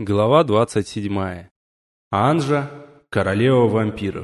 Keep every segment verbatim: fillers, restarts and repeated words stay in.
Глава двадцать седьмая. Анжа, королева вампиров.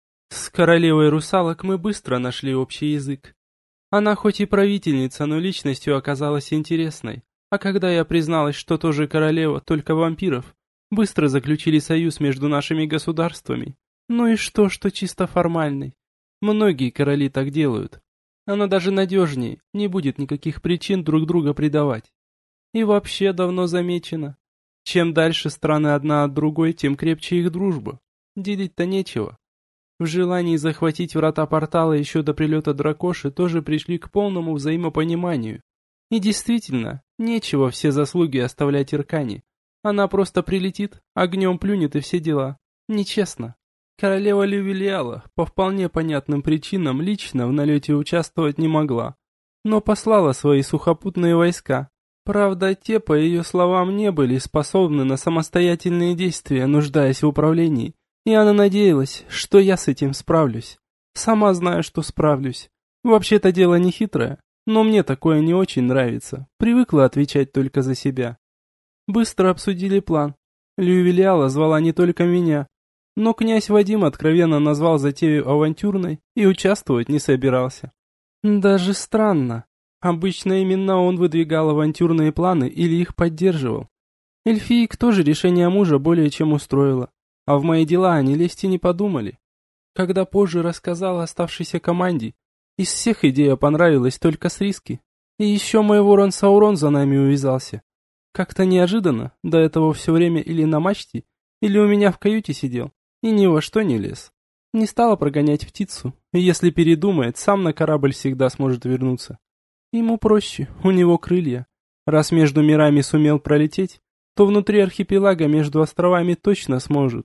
С королевой русалок мы быстро нашли общий язык. Она хоть и правительница, но личностью оказалась интересной. А когда я призналась, что тоже королева, только вампиров, быстро заключили союз между нашими государствами. Ну и что, что чисто формальный? Многие короли так делают. Она даже надежнее, не будет никаких причин друг друга предавать. И вообще давно замечено. Чем дальше страны одна от другой, тем крепче их дружба. Делить-то нечего. В желании захватить врата портала еще до прилета дракоши тоже пришли к полному взаимопониманию. И действительно, нечего все заслуги оставлять Иркане. Она просто прилетит, огнем плюнет и все дела. Нечестно. Королева Лювелиала по вполне понятным причинам лично в налете участвовать не могла. Но послала свои сухопутные войска. Правда, те, по ее словам, не были способны на самостоятельные действия, нуждаясь в управлении, и она надеялась, что я с этим справлюсь. Сама знаю, что справлюсь. Вообще-то дело не хитрое, но мне такое не очень нравится, привыкла отвечать только за себя. Быстро обсудили план. Лювелиала звала не только меня, но князь Вадим откровенно назвал затею авантюрной и участвовать не собирался. Даже странно. Обычно именно он выдвигал авантюрные планы или их поддерживал. Эльфиек тоже решение мужа более чем устроило, а в мои дела они лезть и не подумали. Когда позже рассказал оставшейся команде, из всех идея понравилась только с риски. И еще мой ворон Саурон за нами увязался. Как-то неожиданно, до этого все время или на мачте, или у меня в каюте сидел, и ни во что не лез. Не стала прогонять птицу, и если передумает, сам на корабль всегда сможет вернуться. Ему проще, у него крылья. Раз между мирами сумел пролететь, то внутри архипелага между островами точно сможет.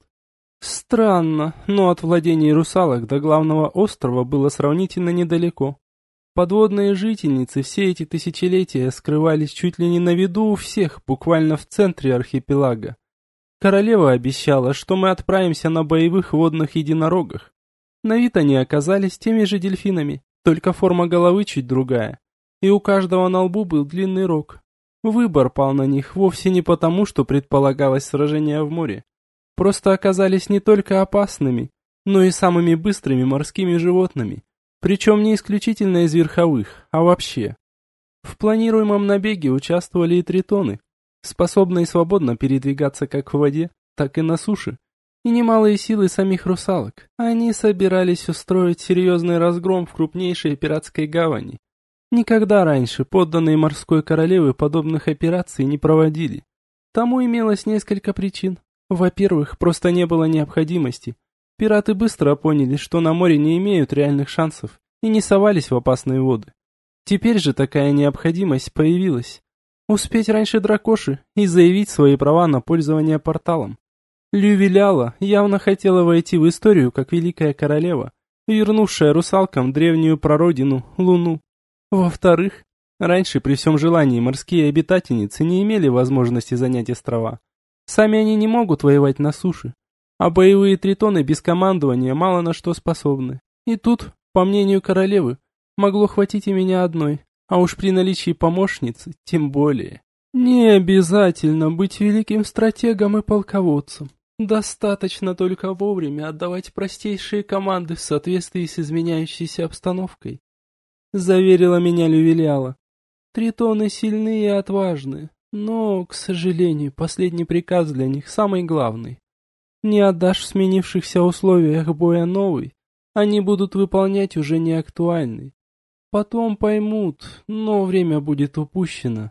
Странно, но от владений русалок до главного острова было сравнительно недалеко. Подводные жительницы все эти тысячелетия скрывались чуть ли не на виду у всех, буквально в центре архипелага. Королева обещала, что мы отправимся на боевых водных единорогах. На вид они оказались теми же дельфинами, только форма головы чуть другая. И у каждого на лбу был длинный рог. Выбор пал на них вовсе не потому, что предполагалось сражение в море. Просто оказались не только опасными, но и самыми быстрыми морскими животными. Причем не исключительно из верховых, а вообще. В планируемом набеге участвовали и тритоны, способные свободно передвигаться как в воде, так и на суше. И немалые силы самих русалок. Они собирались устроить серьезный разгром в крупнейшей пиратской гавани. Никогда раньше подданные морской королевы подобных операций не проводили. Тому имелось несколько причин. Во-первых, просто не было необходимости. Пираты быстро поняли, что на море не имеют реальных шансов, и не совались в опасные воды. Теперь же такая необходимость появилась. Успеть раньше дракоши и заявить свои права на пользование порталом. Лювелиала явно хотела войти в историю как великая королева, вернувшая русалкам древнюю прародину Луну. Во-вторых, раньше при всем желании морские обитательницы не имели возможности занять острова. Сами они не могут воевать на суше, а боевые тритоны без командования мало на что способны. И тут, по мнению королевы, могло хватить и меня одной, а уж при наличии помощницы тем более. Не обязательно быть великим стратегом и полководцем. Достаточно только вовремя отдавать простейшие команды в соответствии с изменяющейся обстановкой. Заверила меня Лювелиала. Тритоны сильные и отважные, но, к сожалению, последний приказ для них самый главный. Не отдашь в сменившихся условиях боя новый, они будут выполнять уже не актуальный. Потом поймут, но время будет упущено.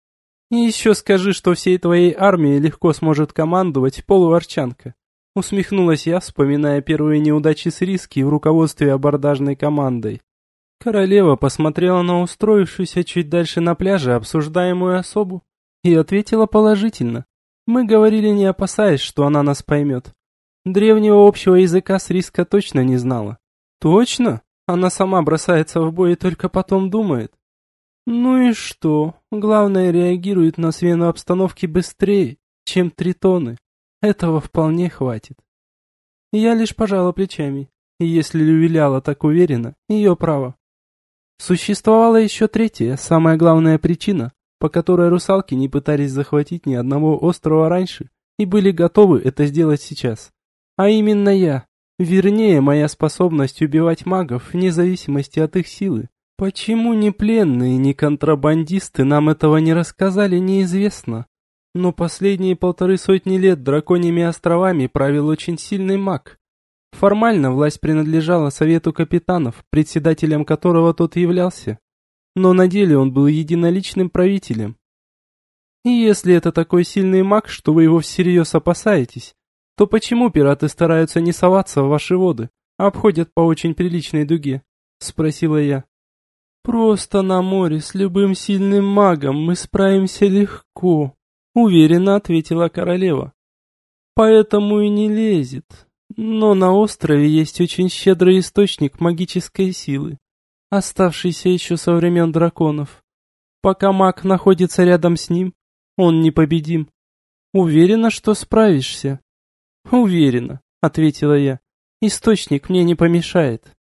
И еще скажи, что всей твоей армией легко сможет командовать полуарчанка. Усмехнулась я, вспоминая первые неудачи с риски в руководстве абордажной командой. Королева посмотрела на устроившуюся чуть дальше на пляже обсуждаемую особу и ответила положительно. Мы говорили, не опасаясь, что она нас поймет. Древнего общего языка с риска точно не знала. Точно? Она сама бросается в бой и только потом думает. Ну и что? Главное, реагирует на смену обстановки быстрее, чем тритоны. Этого вполне хватит. Я лишь пожала плечами. И если Лювелиала так уверена, ее право. Существовала еще третья, самая главная причина, по которой русалки не пытались захватить ни одного острова раньше, и были готовы это сделать сейчас. А именно я, вернее, моя способность убивать магов вне зависимости от их силы. Почему ни пленные, ни контрабандисты нам этого не рассказали, неизвестно. Но последние полторы сотни лет драконьими островами правил очень сильный маг. Формально власть принадлежала Совету капитанов, председателем которого тот являлся. Но на деле он был единоличным правителем. И если это такой сильный маг, что вы его всерьез опасаетесь, то почему пираты стараются не соваться в ваши воды, а обходят по очень приличной дуге? Спросила я. Просто на море с любым сильным магом мы справимся легко, уверенно ответила королева. Поэтому и не лезет. Но на острове есть очень щедрый источник магической силы, оставшийся еще со времен драконов. Пока маг находится рядом с ним, он непобедим. Уверена, что справишься? Уверена, ответила я. Источник мне не помешает.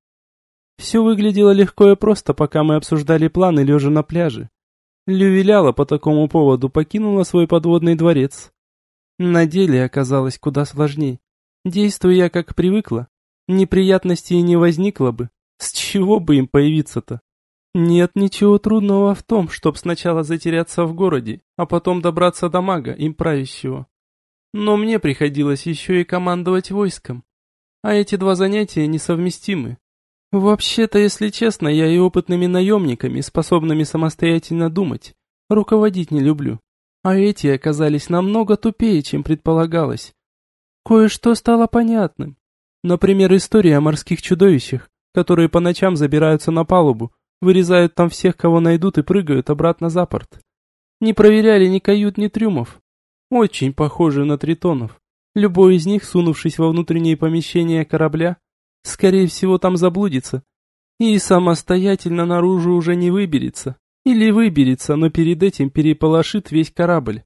Все выглядело легко и просто, пока мы обсуждали планы, лежа на пляже. Лювеляла по такому поводу покинула свой подводный дворец. На деле оказалось куда сложней. Действуя я как привыкла, неприятностей не возникло бы. С чего бы им появиться-то? Нет ничего трудного в том, чтоб сначала затеряться в городе, а потом добраться до мага, им правящего. Но мне приходилось еще и командовать войском. А эти два занятия несовместимы. Вообще-то, если честно, я и опытными наемниками, способными самостоятельно думать, руководить не люблю. А эти оказались намного тупее, чем предполагалось. Кое-что стало понятным. Например, история о морских чудовищах, которые по ночам забираются на палубу, вырезают там всех, кого найдут, и прыгают обратно за борт. Не проверяли ни кают, ни трюмов. Очень похожи на тритонов. Любой из них, сунувшись во внутренние помещения корабля, скорее всего, там заблудится. И самостоятельно наружу уже не выберется. Или выберется, но перед этим переполошит весь корабль.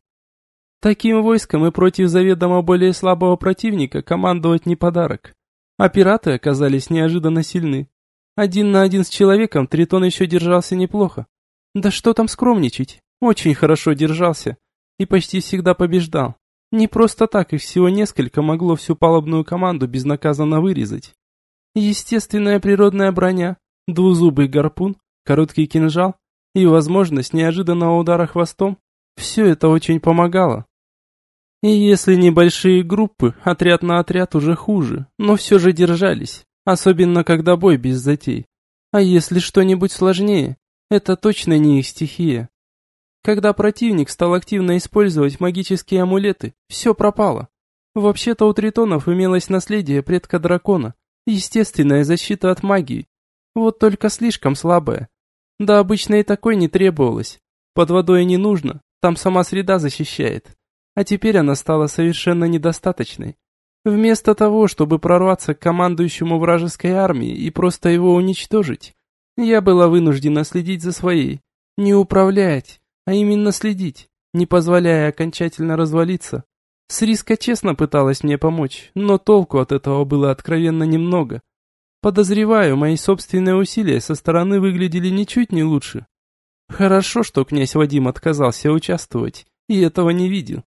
Таким войском и против заведомо более слабого противника командовать не подарок. А пираты оказались неожиданно сильны. Один на один с человеком Тритон еще держался неплохо. Да что там скромничать, очень хорошо держался. И почти всегда побеждал. Не просто так их всего несколько могло всю палубную команду безнаказанно вырезать. Естественная природная броня, двузубый гарпун, короткий кинжал и возможность неожиданного удара хвостом – все это очень помогало. И если небольшие группы, отряд на отряд уже хуже, но все же держались, особенно когда бой без затей. А если что-нибудь сложнее, это точно не их стихия. Когда противник стал активно использовать магические амулеты, все пропало. Вообще-то у тритонов имелось наследие предка дракона, естественная защита от магии. Вот только слишком слабая. Да обычно и такой не требовалось. Под водой не нужно, там сама среда защищает. А теперь она стала совершенно недостаточной. Вместо того, чтобы прорваться к командующему вражеской армией и просто его уничтожить, я была вынуждена следить за своей. Не управлять, а именно следить, не позволяя окончательно развалиться. Сриска честно пыталась мне помочь, но толку от этого было откровенно немного. Подозреваю, мои собственные усилия со стороны выглядели ничуть не лучше. Хорошо, что князь Вадим отказался участвовать, и этого не видел.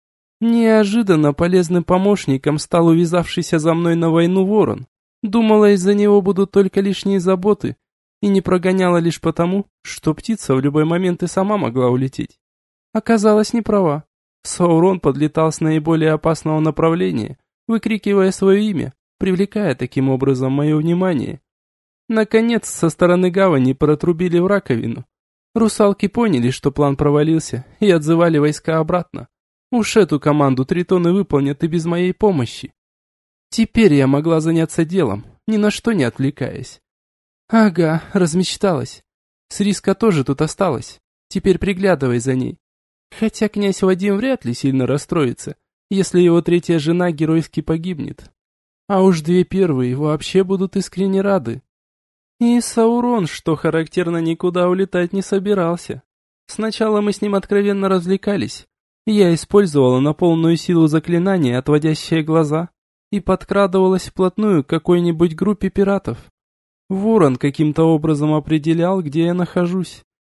Неожиданно полезным помощником стал увязавшийся за мной на войну ворон. Думала, из-за него будут только лишние заботы, и не прогоняла лишь потому, что птица в любой момент и сама могла улететь. Оказалась не права. Саурон подлетал с наиболее опасного направления, выкрикивая свое имя, привлекая таким образом мое внимание. Наконец, со стороны гавани протрубили в раковину. Русалки поняли, что план провалился, и отзывали войска обратно. Уж эту команду тритоны выполнят и без моей помощи. Теперь я могла заняться делом, ни на что не отвлекаясь. Ага, размечталась. Сриска тоже тут осталась. Теперь приглядывай за ней. Хотя князь Вадим вряд ли сильно расстроится, если его третья жена геройски погибнет. А уж две первые вообще будут искренне рады. И Саурон, что характерно, никуда улетать не собирался. Сначала мы с ним откровенно развлекались. Я использовала на полную силу заклинание, отводящее глаза, и подкрадывалась вплотную к какой-нибудь группе пиратов. Ворон каким-то образом определял, где я нахожусь,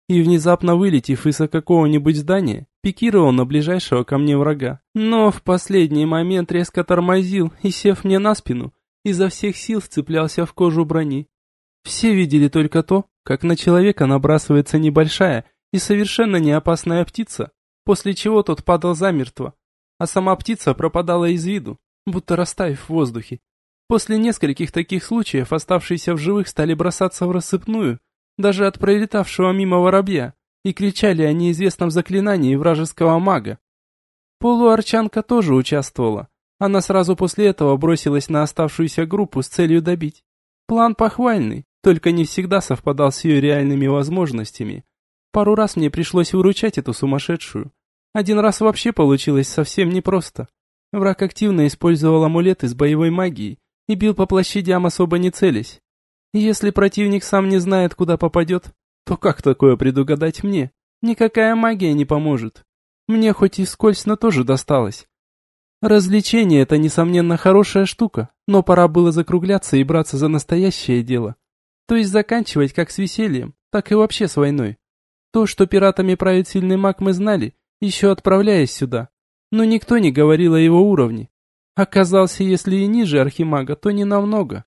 и, внезапно вылетев из какого-нибудь здания, пикировал на ближайшего ко мне врага. Но в последний момент резко тормозил и, сев мне на спину, изо всех сил вцеплялся в кожу брони. Все видели только то, как на человека набрасывается небольшая и совершенно не опасная птица, после чего тот падал замертво, а сама птица пропадала из виду, будто растаяв в воздухе. После нескольких таких случаев оставшиеся в живых стали бросаться в рассыпную, даже от пролетавшего мимо воробья, и кричали о неизвестном заклинании вражеского мага. Полуарчанка тоже участвовала. Она сразу после этого бросилась на оставшуюся группу с целью добить. План похвальный, только не всегда совпадал с ее реальными возможностями. Пару раз мне пришлось выручать эту сумасшедшую. Один раз вообще получилось совсем непросто. Враг активно использовал амулеты с боевой магией и бил по площадям, особо не целясь. Если противник сам не знает, куда попадет, то как такое предугадать мне? Никакая магия не поможет. Мне хоть и вскользь, но тоже досталось. Развлечение — это, несомненно, хорошая штука, но пора было закругляться и браться за настоящее дело. То есть заканчивать как с весельем, так и вообще с войной. То, что пиратами правит сильный маг, мы знали, еще отправляясь сюда. Но никто не говорил о его уровне. Оказался, если и ниже архимага, то не намного.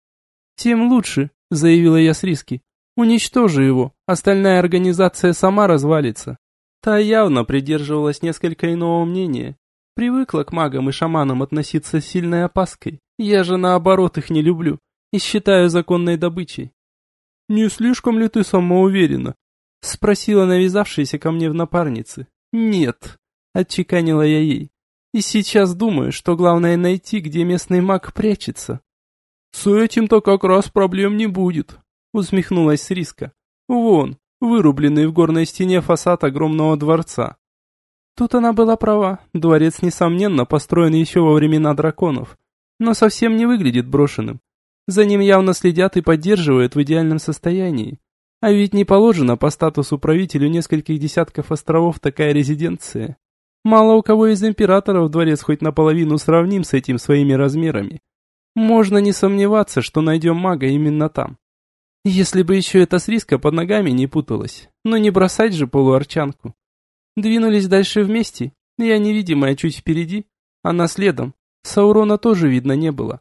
«Тем лучше», — заявила я с риски. «Уничтожи его, остальная организация сама развалится». Та явно придерживалась несколько иного мнения. Привыкла к магам и шаманам относиться с сильной опаской. Я же наоборот их не люблю и считаю законной добычей. «Не слишком ли ты самоуверена?» — спросила навязавшаяся ко мне в напарнице. «Нет», — отчеканила я ей. «И сейчас думаю, что главное найти, где местный маг прячется». «С этим-то как раз проблем не будет», — усмехнулась Риска. «Вон, вырубленный в горной стене фасад огромного дворца». Тут она была права. Дворец, несомненно, построен еще во времена драконов, но совсем не выглядит брошенным. За ним явно следят и поддерживают в идеальном состоянии. А ведь не положено по статусу правителю нескольких десятков островов такая резиденция. Мало у кого из императоров дворец хоть наполовину сравним с этим своими размерами. Можно не сомневаться, что найдем мага именно там. Если бы еще эта сриска под ногами не путалась, но не бросать же полуарчанку. Двинулись дальше вместе, я невидимая чуть впереди, она следом. Саурона тоже видно не было.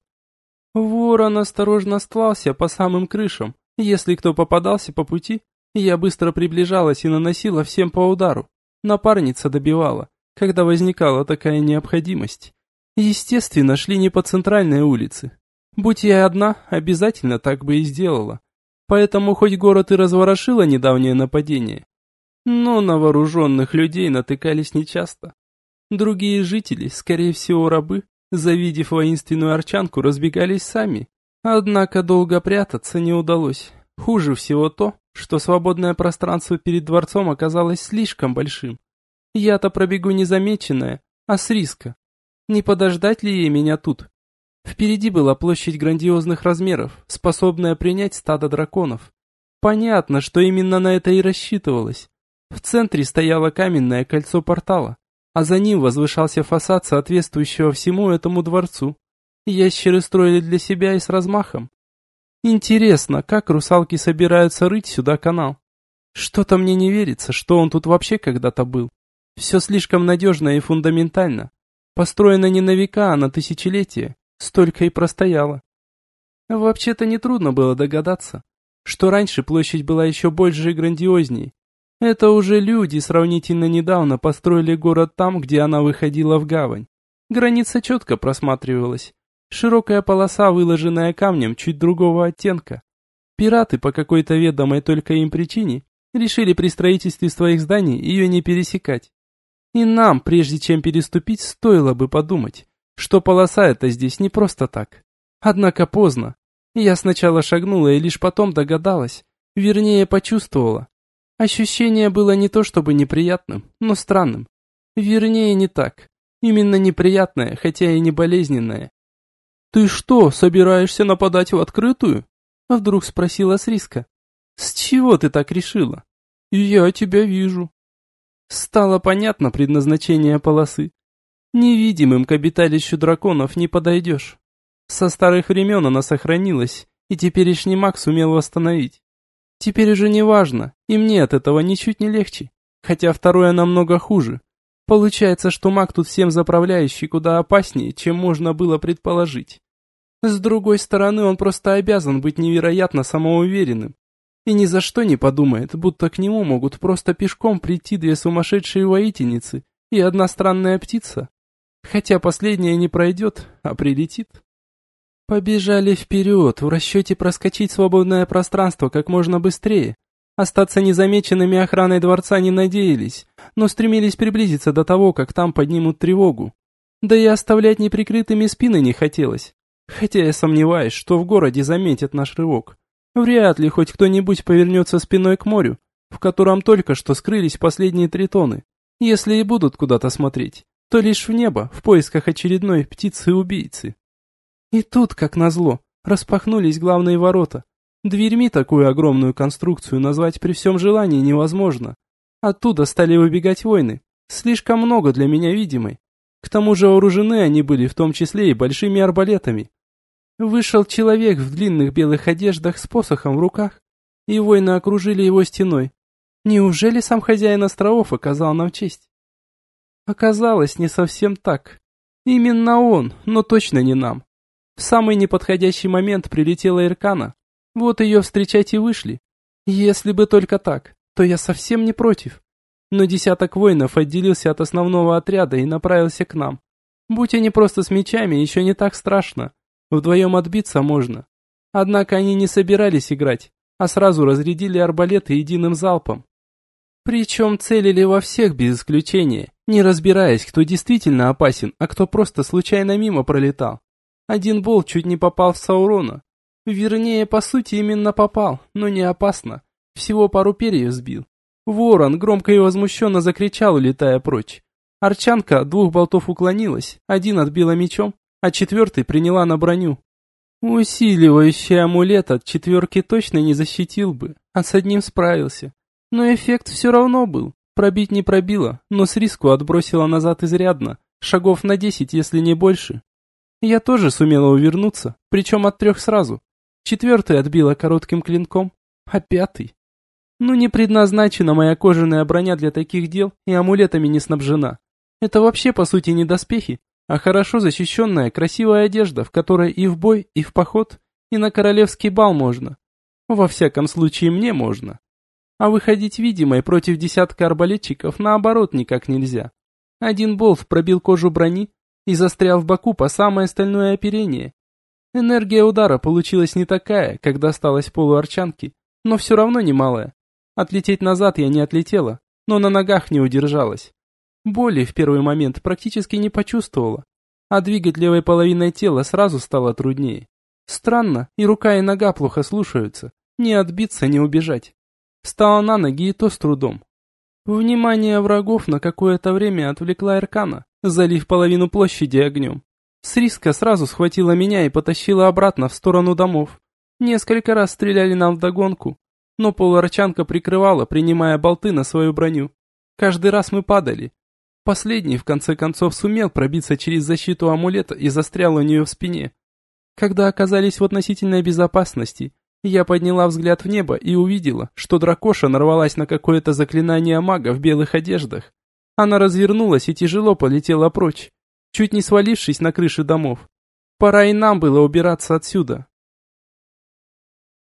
Ворон осторожно стлался по самым крышам. Если кто попадался по пути, я быстро приближалась и наносила всем по удару. Напарница добивала, когда возникала такая необходимость. Естественно, шли не по центральной улице. Будь я одна, обязательно так бы и сделала. Поэтому хоть город и разворошило недавнее нападение, но на вооруженных людей натыкались нечасто. Другие жители, скорее всего рабы, завидев воинственную арчанку, разбегались сами. Однако долго прятаться не удалось. Хуже всего то, что свободное пространство перед дворцом оказалось слишком большим. Я-то пробегу незамеченная, а с риска. Не подождать ли ей меня тут? Впереди была площадь грандиозных размеров, способная принять стадо драконов. Понятно, что именно на это и рассчитывалось. В центре стояло каменное кольцо портала, а за ним возвышался фасад, соответствующего всему этому дворцу. Ящеры строили для себя и с размахом. Интересно, как русалки собираются рыть сюда канал? Что-то мне не верится, что он тут вообще когда-то был. Все слишком надежно и фундаментально. Построено не на века, а на тысячелетия. Столько и простояло. Вообще-то нетрудно было догадаться, что раньше площадь была еще больше и грандиозней. Это уже люди сравнительно недавно построили город там, где она выходила в гавань. Граница четко просматривалась. Широкая полоса, выложенная камнем чуть другого оттенка. Пираты по какой-то ведомой только им причине решили при строительстве своих зданий ее не пересекать. И нам, прежде чем переступить, стоило бы подумать, что полоса эта здесь не просто так. Однако поздно. Я сначала шагнула и лишь потом догадалась, вернее почувствовала. Ощущение было не то чтобы неприятным, но странным. Вернее, не так. Именно неприятное, хотя и не болезненное. «Ты что, собираешься нападать в открытую?» Вдруг спросила Сриска. «С чего ты так решила?» «Я тебя вижу». Стало понятно предназначение полосы. Невидимым к обиталищу драконов не подойдешь. Со старых времен она сохранилась, и теперешний маг сумел восстановить. Теперь уже не важно, и мне от этого ничуть не легче, хотя второе намного хуже. Получается, что маг тут всем заправляющий куда опаснее, чем можно было предположить. С другой стороны, он просто обязан быть невероятно самоуверенным. И ни за что не подумает, будто к нему могут просто пешком прийти две сумасшедшие воительницы и одна странная птица. Хотя последняя не пройдет, а прилетит. Побежали вперед, в расчете проскочить свободное пространство как можно быстрее. Остаться незамеченными охраной дворца не надеялись, но стремились приблизиться до того, как там поднимут тревогу. Да и оставлять неприкрытыми спины не хотелось. Хотя я сомневаюсь, что в городе заметят наш рывок. Вряд ли хоть кто-нибудь повернется спиной к морю, в котором только что скрылись последние тритоны. Если и будут куда-то смотреть, то лишь в небо, в поисках очередной птицы-убийцы. И тут, как назло, распахнулись главные ворота. Дверьми такую огромную конструкцию назвать при всем желании невозможно. Оттуда стали выбегать воины, слишком много для меня видимой. К тому же вооружены они были в том числе и большими арбалетами. Вышел человек в длинных белых одеждах с посохом в руках, и воины окружили его стеной. Неужели сам хозяин островов оказал нам честь? Оказалось, не совсем так. Именно он, но точно не нам. В самый неподходящий момент прилетела Иркана. Вот ее встречать и вышли. Если бы только так, то я совсем не против. Но десяток воинов отделился от основного отряда и направился к нам. Будь они просто с мечами, еще не так страшно. Вдвоем отбиться можно. Однако они не собирались играть, а сразу разрядили арбалеты единым залпом. Причем целили во всех без исключения, не разбираясь, кто действительно опасен, а кто просто случайно мимо пролетал. Один болт чуть не попал в Саурона. Вернее, по сути, именно попал, но не опасно. Всего пару перьев сбил. Ворон громко и возмущенно закричал, улетая прочь. Арчанка от двух болтов уклонилась, один отбила мечом, а четвертый приняла на броню. Усиливающий амулет от четверки точно не защитил бы, а с одним справился. Но эффект все равно был. Пробить не пробило, но с риску отбросило назад изрядно, шагов на десять, если не больше. Я тоже сумела увернуться, причем от трех сразу. Четвертый отбила коротким клинком, а пятый... Ну, не предназначена моя кожаная броня для таких дел и амулетами не снабжена. Это вообще, по сути, не доспехи, а хорошо защищенная красивая одежда, в которой и в бой, и в поход, и на королевский бал можно. Во всяком случае, мне можно. А выходить видимой против десятка арбалетчиков наоборот никак нельзя. Один болт пробил кожу брони и застрял в боку по самое стальное оперение. Энергия удара получилась не такая, как досталась полуарчанке, но все равно немалая. Отлететь назад я не отлетела, но на ногах не удержалась. Боли в первый момент практически не почувствовала, а двигать левой половиной тела сразу стало труднее. Странно, и рука, и нога плохо слушаются, не отбиться, не убежать. Встала на ноги и то с трудом. Внимание врагов на какое-то время отвлекла Иркана, залив половину площади огнем. Сриска сразу схватила меня и потащила обратно в сторону домов. Несколько раз стреляли нам вдогонку, но полуарчанка прикрывала, принимая болты на свою броню. Каждый раз мы падали. Последний, в конце концов, сумел пробиться через защиту амулета и застрял у нее в спине. Когда оказались в относительной безопасности, я подняла взгляд в небо и увидела, что дракоша нарвалась на какое-то заклинание мага в белых одеждах. Она развернулась и тяжело полетела прочь, чуть не свалившись на крыши домов. Пора и нам было убираться отсюда.